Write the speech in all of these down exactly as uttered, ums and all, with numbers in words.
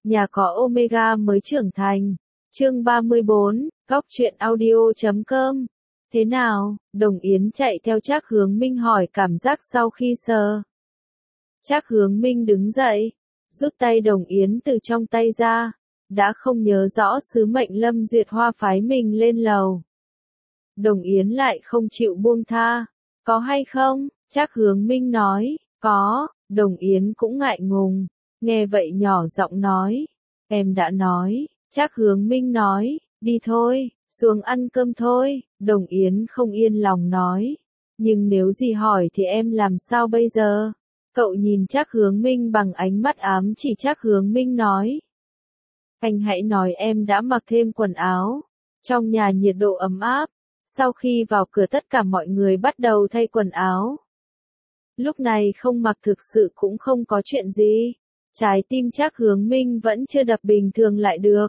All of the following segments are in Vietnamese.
Nhà có Omega mới trưởng thành. Chương ba mươi bốn, Góc truyện audio chấm com. Thế nào? Đồng Yến chạy theo Trác Hướng Minh hỏi cảm giác sau khi sờ. Trác Hướng Minh đứng dậy, rút tay Đồng Yến từ trong tay ra, đã không nhớ rõ sứ mệnh Lâm Duyệt Hoa phái mình lên lầu. Đồng Yến lại không chịu buông tha. Có hay không? Trác Hướng Minh nói, có. Đồng Yến cũng ngại ngùng, nghe vậy nhỏ giọng nói, em đã nói. Trác Hướng Minh nói, đi thôi, xuống ăn cơm thôi. Đồng Yến không yên lòng nói, nhưng nếu gì hỏi thì em làm sao bây giờ? Cậu nhìn Trác Hướng Minh bằng ánh mắt ám chỉ. Trác Hướng Minh nói, anh hãy nói em đã mặc thêm quần áo. Trong nhà nhiệt độ ấm áp, sau khi vào cửa tất cả mọi người bắt đầu thay quần áo. Lúc này không mặc thực sự cũng không có chuyện gì. Trái tim Trác Hướng Minh vẫn chưa đập bình thường lại được.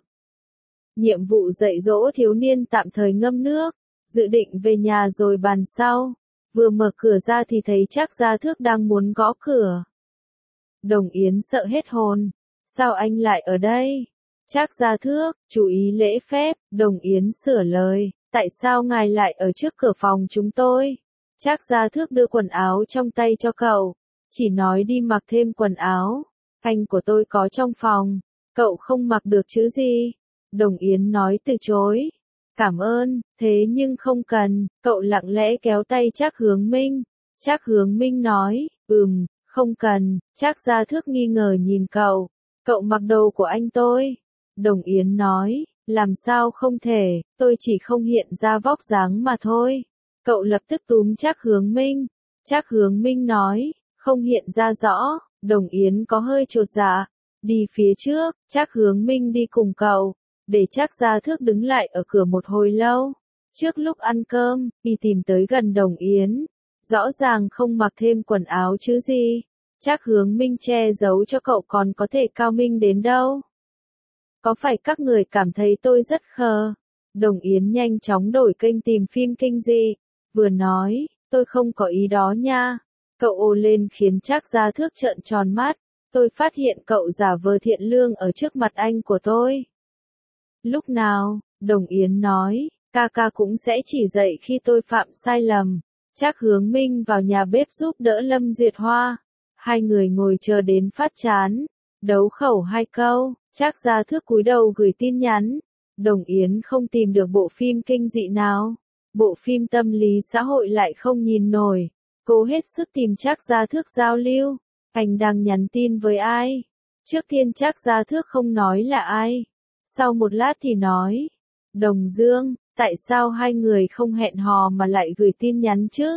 Nhiệm vụ dạy dỗ thiếu niên tạm thời ngâm nước, dự định về nhà rồi bàn sau. Vừa mở cửa ra thì thấy Trác Gia Thước đang muốn gõ cửa. Đồng Yến sợ hết hồn. Sao anh lại ở đây? Trác Gia Thước, chú ý lễ phép. Đồng Yến sửa lời, tại sao ngài lại ở trước cửa phòng chúng tôi? Trác Gia Thước đưa quần áo trong tay cho cậu, chỉ nói đi mặc thêm quần áo. Anh của tôi có trong phòng, cậu không mặc được chứ gì? Đồng Yến nói từ chối. Cảm ơn, thế nhưng không cần. Cậu lặng lẽ kéo tay Trác Hướng Minh. Trác Hướng Minh nói, ừm, không cần. Trác Gia Thước nghi ngờ nhìn cậu. Cậu mặc đồ của anh tôi. Đồng Yến nói, làm sao không thể, tôi chỉ không hiện ra vóc dáng mà thôi. Cậu lập tức túm Trác Hướng Minh. Trác Hướng Minh nói, không hiện ra rõ. Đồng Yến có hơi chột dạ. Đi phía trước. Trác Hướng Minh đi cùng cậu, để Trác Gia Thước đứng lại ở cửa một hồi lâu. Trước lúc ăn cơm, y tìm tới gần Đồng Yến. Rõ ràng không mặc thêm quần áo chứ gì. Trác Hướng Minh che giấu cho cậu còn có thể cao minh đến đâu. Có phải các người cảm thấy tôi rất khờ? Đồng Yến nhanh chóng đổi kênh tìm phim kinh dị. Vừa nói, tôi không có ý đó nha. Cậu ồ lên khiến Trác Gia Thước trợn tròn mắt. Tôi phát hiện cậu giả vờ thiện lương ở trước mặt anh của tôi. Lúc nào? Đồng Yến nói, ca ca cũng sẽ chỉ dạy khi tôi phạm sai lầm. Trác Hướng Minh vào nhà bếp giúp đỡ Lâm Duyệt Hoa. Hai người ngồi chờ đến phát chán. Đấu khẩu hai câu, Trác Gia Thước cúi đầu gửi tin nhắn. Đồng Yến không tìm được bộ phim kinh dị nào. Bộ phim tâm lý xã hội lại không nhìn nổi. Cô hết sức tìm Trác Gia Thước giao lưu. Anh đang nhắn tin với ai? Trước tiên Trác Gia Thước không nói là ai. Sau một lát thì nói, Đồng Dương, tại sao hai người không hẹn hò mà lại gửi tin nhắn chứ?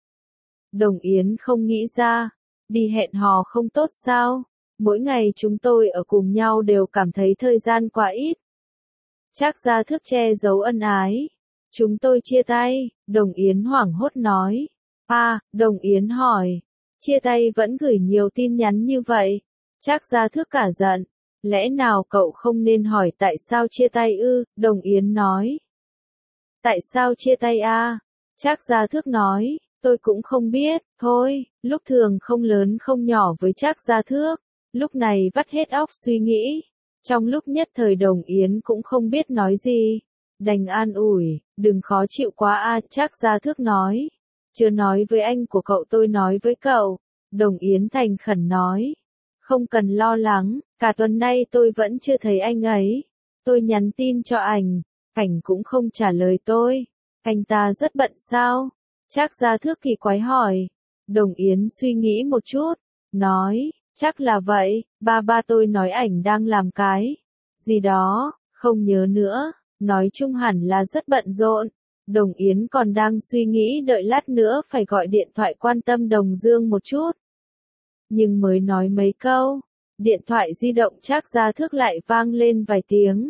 Đồng Yến không nghĩ ra, đi hẹn hò không tốt sao? Mỗi ngày chúng tôi ở cùng nhau đều cảm thấy thời gian quá ít. Trác Gia Thước che giấu ân ái. Chúng tôi chia tay. Đồng Yến hoảng hốt nói. À, Đồng Yến hỏi, chia tay vẫn gửi nhiều tin nhắn như vậy? Trác Gia Thước cả giận. Lẽ nào cậu không nên hỏi tại sao chia tay ư? Đồng Yến nói. Tại sao chia tay a? Trác Gia Thước nói, tôi cũng không biết, thôi, lúc thường không lớn không nhỏ với Trác Gia Thước, lúc này vắt hết óc suy nghĩ. Trong lúc nhất thời Đồng Yến cũng không biết nói gì, đành an ủi, đừng khó chịu quá a. Trác Gia Thước nói, chưa nói với anh của cậu tôi nói với cậu. Đồng Yến thành khẩn nói, không cần lo lắng, cả tuần nay tôi vẫn chưa thấy anh ấy. Tôi nhắn tin cho ảnh, ảnh cũng không trả lời tôi. Anh ta rất bận sao? Trác Gia Thước kỳ quái hỏi. Đồng Yến suy nghĩ một chút, nói, chắc là vậy, ba ba tôi nói ảnh đang làm cái gì đó, không nhớ nữa, nói chung hẳn là rất bận rộn. Đồng Yến còn đang suy nghĩ đợi lát nữa phải gọi điện thoại quan tâm Đồng Dương một chút. Nhưng mới nói mấy câu, điện thoại di động Trác Gia Thước lại vang lên vài tiếng.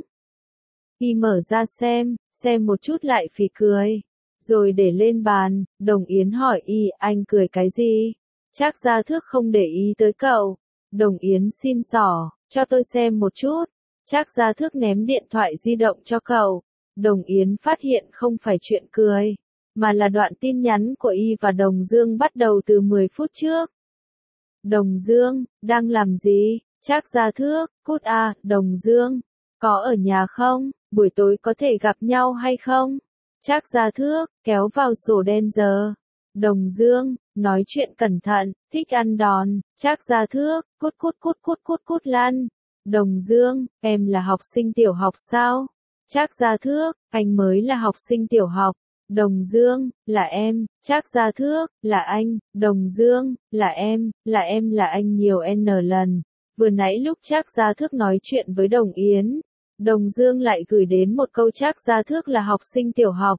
Y mở ra xem, xem một chút lại phì cười, rồi để lên bàn. Đồng Yến hỏi y, anh cười cái gì? Trác Gia Thước không để ý tới cậu. Đồng Yến xin xỏ, cho tôi xem một chút. Trác Gia Thước ném điện thoại di động cho cậu. Đồng Yến phát hiện không phải chuyện cười, mà là đoạn tin nhắn của y và Đồng Dương bắt đầu từ mười phút trước. Đồng Dương, đang làm gì? Trác Gia Thước, cút a, Đồng Dương. Có ở nhà không? Buổi tối có thể gặp nhau hay không? Trác Gia Thước, kéo vào sổ đen giờ. Đồng Dương, nói chuyện cẩn thận, thích ăn đòn. Trác Gia Thước, cút cút cút cút cút cút lăn. Đồng Dương, em là học sinh tiểu học sao? Trác Gia Thước, anh mới là học sinh tiểu học. Đồng Dương, là em. Trác Gia Thước, là anh. Đồng Dương, là em, là em là anh nhiều n lần. Vừa nãy lúc Trác Gia Thước nói chuyện với Đồng Yến, Đồng Dương lại gửi đến một câu Trác Gia Thước là học sinh tiểu học.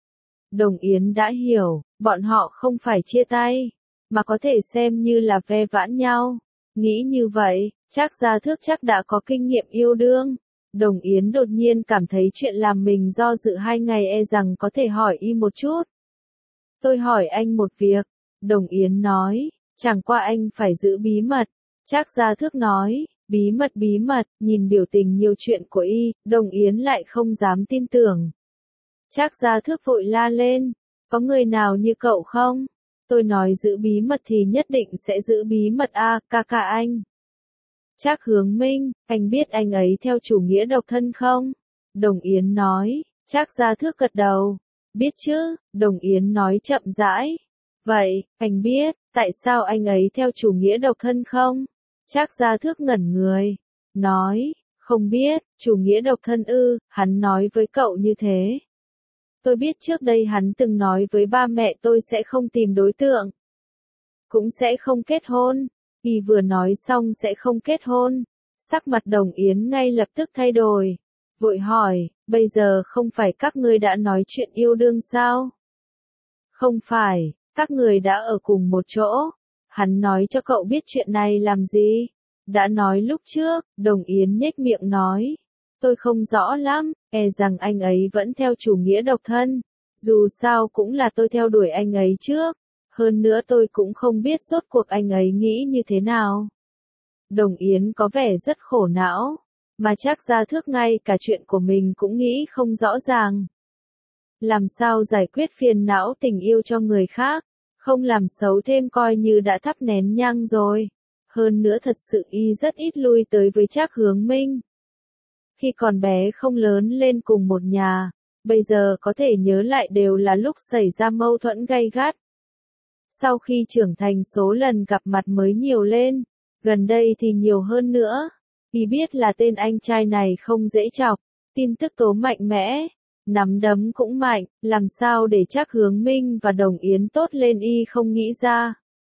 Đồng Yến đã hiểu, bọn họ không phải chia tay, mà có thể xem như là ve vãn nhau. Nghĩ như vậy, Trác Gia Thước chắc đã có kinh nghiệm yêu đương. Đồng Yến đột nhiên cảm thấy chuyện làm mình do dự hai ngày e rằng có thể hỏi y một chút. Tôi hỏi anh một việc. Đồng Yến nói, chẳng qua anh phải giữ bí mật. Trác Gia Thước nói, bí mật bí mật, nhìn biểu tình nhiều chuyện của y, Đồng Yến lại không dám tin tưởng. Trác Gia Thước vội la lên, có người nào như cậu không? Tôi nói giữ bí mật thì nhất định sẽ giữ bí mật a, ca ca anh. Trác Hướng Minh, anh biết anh ấy theo chủ nghĩa độc thân không? Đồng Yến nói. Trác Gia Thước gật đầu. Biết chứ, Đồng Yến nói chậm rãi. Vậy, anh biết, tại sao anh ấy theo chủ nghĩa độc thân không? Trác Gia Thước ngẩn người. Nói, không biết, chủ nghĩa độc thân ư, hắn nói với cậu như thế. Tôi biết trước đây hắn từng nói với ba mẹ tôi sẽ không tìm đối tượng. Cũng sẽ không kết hôn. Y vừa nói xong sẽ không kết hôn. Sắc mặt Đồng Yến ngay lập tức thay đổi. Vội hỏi, bây giờ không phải các ngươi đã nói chuyện yêu đương sao? Không phải, các người đã ở cùng một chỗ. Hắn nói cho cậu biết chuyện này làm gì? Đã nói lúc trước, Đồng Yến nhếch miệng nói. Tôi không rõ lắm, e rằng anh ấy vẫn theo chủ nghĩa độc thân. Dù sao cũng là tôi theo đuổi anh ấy trước. Hơn nữa tôi cũng không biết rốt cuộc anh ấy nghĩ như thế nào. Đồng Yến có vẻ rất khổ não, mà Trác Gia Thước ngay cả chuyện của mình cũng nghĩ không rõ ràng. Làm sao giải quyết phiền não tình yêu cho người khác, không làm xấu thêm coi như đã thắp nén nhang rồi. Hơn nữa thật sự y rất ít lui tới với Trác Hướng Minh. Khi còn bé không lớn lên cùng một nhà, bây giờ có thể nhớ lại đều là lúc xảy ra mâu thuẫn gay gắt. Sau khi trưởng thành số lần gặp mặt mới nhiều lên, gần đây thì nhiều hơn nữa. Y biết là tên anh trai này không dễ chọc, tin tức tố mạnh mẽ, nắm đấm cũng mạnh, làm sao để Trác Hướng Minh và Đồng Yến tốt lên y không nghĩ ra.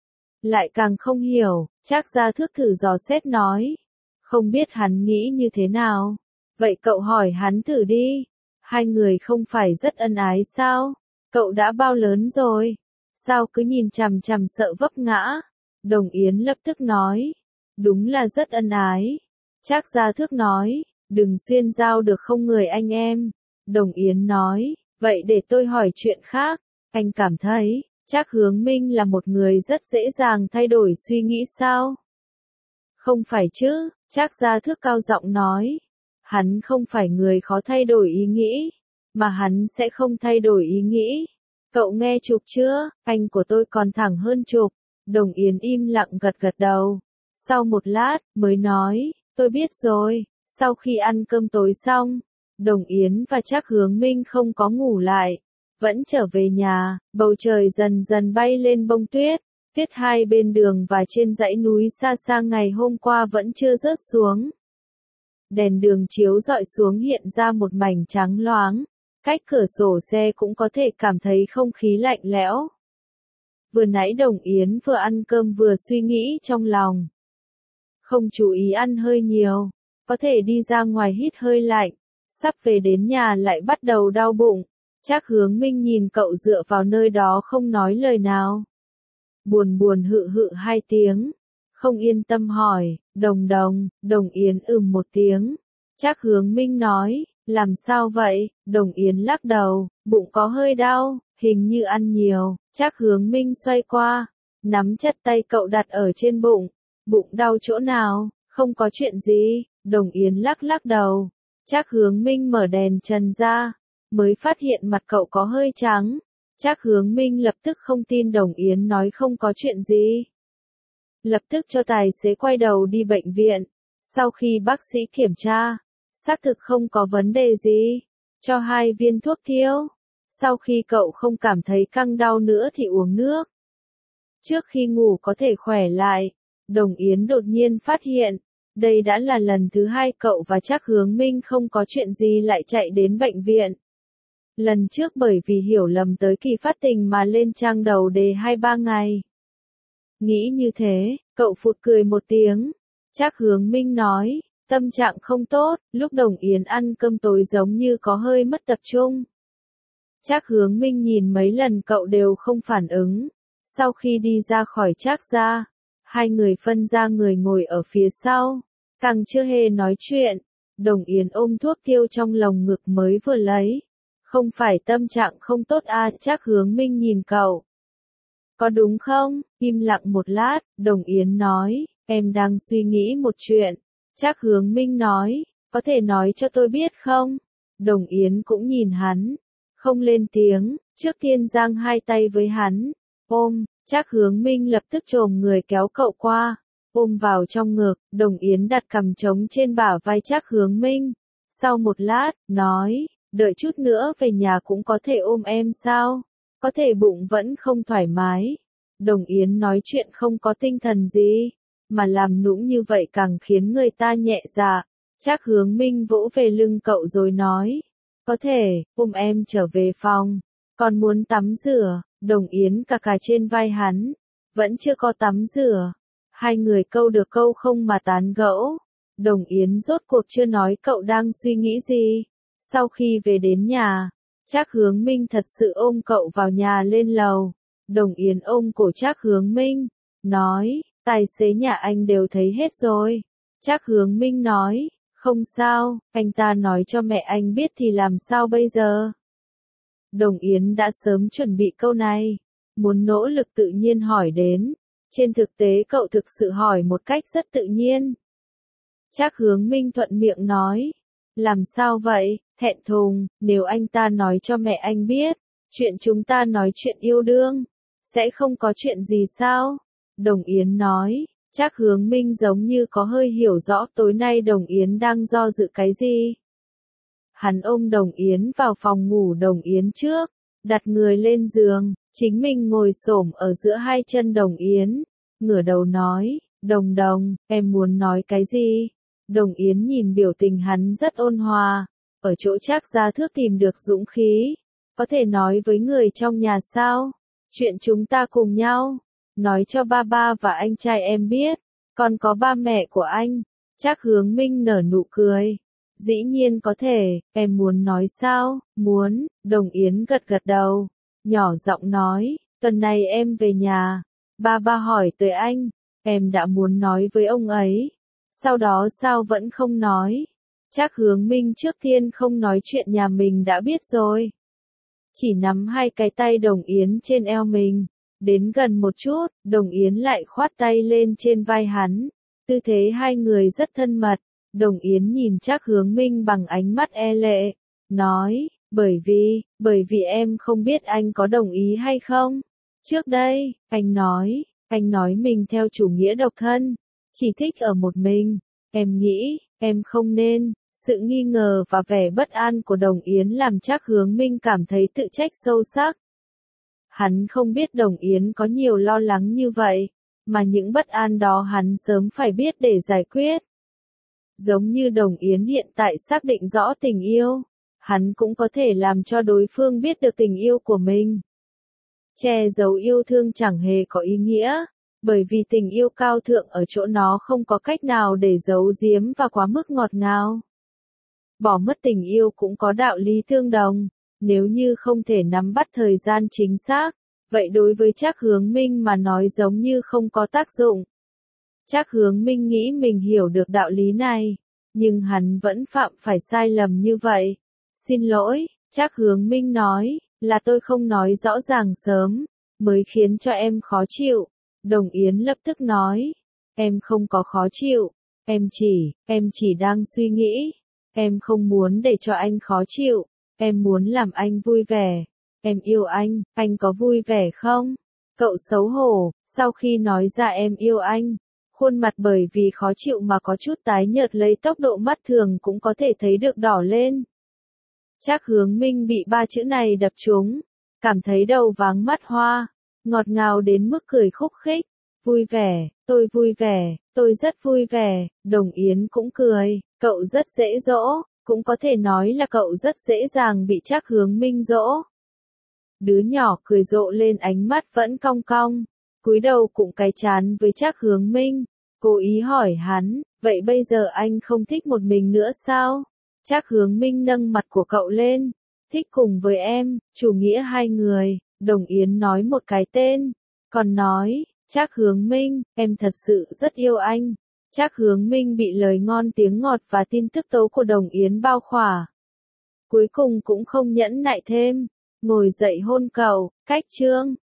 Lại càng không hiểu, Trác Gia Thước thử dò xét nói. Không biết hắn nghĩ như thế nào. Vậy cậu hỏi hắn thử đi. Hai người không phải rất ân ái sao? Cậu đã bao lớn rồi? Sao cứ nhìn chằm chằm sợ vấp ngã? Đồng Yến lập tức nói. Đúng là rất ân ái. Trác Gia Thước nói. Đừng xuyên giao được không người anh em. Đồng Yến nói. Vậy để tôi hỏi chuyện khác. Anh cảm thấy, Trác Hướng Minh là một người rất dễ dàng thay đổi suy nghĩ sao? Không phải chứ, Trác Gia Thước cao giọng nói. Hắn không phải người khó thay đổi ý nghĩ, mà hắn sẽ không thay đổi ý nghĩ. Cậu nghe Trục chưa, anh của tôi còn thẳng hơn Trục. Đồng Yến im lặng gật gật đầu. Sau một lát, mới nói, tôi biết rồi. Sau khi ăn cơm tối xong, Đồng Yến và Trác Hướng Minh không có ngủ lại. Vẫn trở về nhà, bầu trời dần dần bay lên bông tuyết. Tuyết hai bên đường và trên dãy núi xa xa ngày hôm qua vẫn chưa rớt xuống. Đèn đường chiếu rọi xuống hiện ra một mảnh trắng loáng. Cách cửa sổ xe cũng có thể cảm thấy không khí lạnh lẽo. Vừa nãy Đồng Yến vừa ăn cơm vừa suy nghĩ trong lòng. Không chú ý ăn hơi nhiều, có thể đi ra ngoài hít hơi lạnh. Sắp về đến nhà lại bắt đầu đau bụng. Trác Hướng Minh nhìn cậu dựa vào nơi đó không nói lời nào. Buồn buồn hự hự hai tiếng. Không yên tâm hỏi, Đồng Đồng, Đồng Yến ừm một tiếng. Trác Hướng Minh nói, làm sao vậy? Đồng Yến lắc đầu, bụng có hơi đau, hình như ăn nhiều. Trác Hướng Minh xoay qua, nắm chặt tay cậu đặt ở trên bụng. Bụng đau chỗ nào? Không có chuyện gì. Đồng Yến lắc lắc đầu. Trác Hướng Minh mở đèn trần ra, mới phát hiện mặt cậu có hơi trắng. Trác Hướng Minh lập tức không tin Đồng Yến nói không có chuyện gì. Lập tức cho tài xế quay đầu đi bệnh viện. Sau khi bác sĩ kiểm tra, xác thực không có vấn đề gì, cho hai viên thuốc tiêu. Sau khi cậu không cảm thấy căng đau nữa thì uống nước. Trước khi ngủ có thể khỏe lại, Đồng Yến đột nhiên phát hiện, đây đã là lần thứ hai cậu và Trác Hướng Minh không có chuyện gì lại chạy đến bệnh viện. Lần trước bởi vì hiểu lầm tới kỳ phát tình mà lên trang đầu đề hai ba ngày. Nghĩ như thế, cậu phụt cười một tiếng. Trác Hướng Minh nói, tâm trạng không tốt, lúc Đồng Yến ăn cơm tối giống như có hơi mất tập trung. Trác Hướng Minh nhìn mấy lần cậu đều không phản ứng. Sau khi đi ra khỏi Trác gia, hai người phân ra người ngồi ở phía sau, càng chưa hề nói chuyện. Đồng Yến ôm thuốc tiêu trong lồng ngực mới vừa lấy. Không phải tâm trạng không tốt à? Trác Hướng Minh nhìn cậu. Có đúng không? Im lặng một lát, Đồng Yến nói, em đang suy nghĩ một chuyện. Trác Hướng Minh nói, có thể nói cho tôi biết không? Đồng Yến cũng nhìn hắn, không lên tiếng, trước tiên giang hai tay với hắn, ôm. Trác Hướng Minh lập tức chồm người kéo cậu qua, ôm vào trong ngực. Đồng Yến đặt cằm trống trên bả vai Trác Hướng Minh. Sau một lát, nói, đợi chút nữa về nhà cũng có thể ôm em sao? Có thể bụng vẫn không thoải mái. Đồng Yến nói chuyện không có tinh thần gì, mà làm nũng như vậy càng khiến người ta nhẹ dạ. Trác Hướng Minh vỗ về lưng cậu rồi nói, có thể, ôm em trở về phòng. Còn muốn tắm rửa. Đồng Yến cà cà trên vai hắn, vẫn chưa có tắm rửa. Hai người câu được câu không mà tán gẫu. Đồng Yến rốt cuộc chưa nói cậu đang suy nghĩ gì. Sau khi về đến nhà, Trác Hướng Minh thật sự ôm cậu vào nhà lên lầu. Đồng Yến ôm cổ Trác Hướng Minh, nói, tài xế nhà anh đều thấy hết rồi. Trác Hướng Minh nói, không sao, anh ta nói cho mẹ anh biết thì làm sao bây giờ? Đồng Yến đã sớm chuẩn bị câu này, muốn nỗ lực tự nhiên hỏi đến. Trên thực tế cậu thực sự hỏi một cách rất tự nhiên. Trác Hướng Minh thuận miệng nói, làm sao vậy, thẹn thùng, nếu anh ta nói cho mẹ anh biết, chuyện chúng ta nói chuyện yêu đương, sẽ không có chuyện gì sao? Đồng Yến nói. Trác Hướng Minh giống như có hơi hiểu rõ tối nay Đồng Yến đang do dự cái gì. Hắn ôm Đồng Yến vào phòng ngủ Đồng Yến trước, đặt người lên giường, chính mình ngồi xổm ở giữa hai chân Đồng Yến, ngửa đầu nói, Đồng Đồng, em muốn nói cái gì? Đồng Yến nhìn biểu tình hắn rất ôn hòa, ở chỗ Trác gia thước tìm được dũng khí, có thể nói với người trong nhà sao? Chuyện chúng ta cùng nhau, nói cho ba ba và anh trai em biết, còn có ba mẹ của anh. Trác Hướng Minh nở nụ cười. Dĩ nhiên có thể, em muốn nói sao? Muốn. Đồng Yến gật gật đầu, nhỏ giọng nói, tuần này em về nhà, ba ba hỏi tới anh, em đã muốn nói với ông ấy, sau đó sao vẫn không nói? Trác Hướng Minh trước tiên không nói chuyện nhà mình đã biết rồi, chỉ nắm hai cái tay Đồng Yến trên eo mình, đến gần một chút, Đồng Yến lại khoát tay lên trên vai hắn, tư thế hai người rất thân mật. Đồng Yến nhìn Trác Hướng Minh bằng ánh mắt e lệ, nói, bởi vì, bởi vì em không biết anh có đồng ý hay không. Trước đây, anh nói, anh nói mình theo chủ nghĩa độc thân, chỉ thích ở một mình, em nghĩ, em không nên. Sự nghi ngờ và vẻ bất an của Đồng Yến làm Trác Hướng Minh cảm thấy tự trách sâu sắc. Hắn không biết Đồng Yến có nhiều lo lắng như vậy, mà những bất an đó hắn sớm phải biết để giải quyết. Giống như Đồng Yến hiện tại xác định rõ tình yêu, hắn cũng có thể làm cho đối phương biết được tình yêu của mình. Che giấu yêu thương chẳng hề có ý nghĩa, bởi vì tình yêu cao thượng ở chỗ nó không có cách nào để giấu giếm và quá mức ngọt ngào. Bỏ mất tình yêu cũng có đạo lý tương đồng, nếu như không thể nắm bắt thời gian chính xác, vậy đối với Trác Hướng Minh mà nói giống như không có tác dụng. Trác Hướng Minh nghĩ mình hiểu được đạo lý này, nhưng hắn vẫn phạm phải sai lầm như vậy. Xin lỗi, Trác Hướng Minh nói, là tôi không nói rõ ràng sớm, mới khiến cho em khó chịu. Đồng Yến lập tức nói, em không có khó chịu, em chỉ, em chỉ đang suy nghĩ, em không muốn để cho anh khó chịu, em muốn làm anh vui vẻ, em yêu anh, anh có vui vẻ không? Cậu xấu hổ, sau khi nói ra em yêu anh, Khuôn mặt bởi vì khó chịu mà có chút tái nhợt lấy tốc độ mắt thường cũng có thể thấy được đỏ lên. Trác Hướng Minh bị ba chữ này đập trúng, cảm thấy đầu váng mắt hoa, ngọt ngào đến mức cười khúc khích. Vui vẻ, tôi vui vẻ, tôi rất vui vẻ, Đồng Yến cũng cười, cậu rất dễ dỗ, cũng có thể nói là cậu rất dễ dàng bị Trác Hướng Minh dỗ. Đứa nhỏ cười rộ lên ánh mắt vẫn cong cong, cúi đầu cũng cái chán với Trác Hướng Minh, cố ý hỏi hắn, vậy bây giờ anh không thích một mình nữa sao? Trác Hướng Minh nâng mặt của cậu lên, thích cùng với em, chủ nghĩa hai người, Đồng Yến nói một cái tên, còn nói, Trác Hướng Minh, em thật sự rất yêu anh. Trác Hướng Minh bị lời ngon tiếng ngọt và tin tức tố của Đồng Yến bao khỏa. Cuối cùng cũng không nhẫn nại thêm, ngồi dậy hôn cậu, cách chương.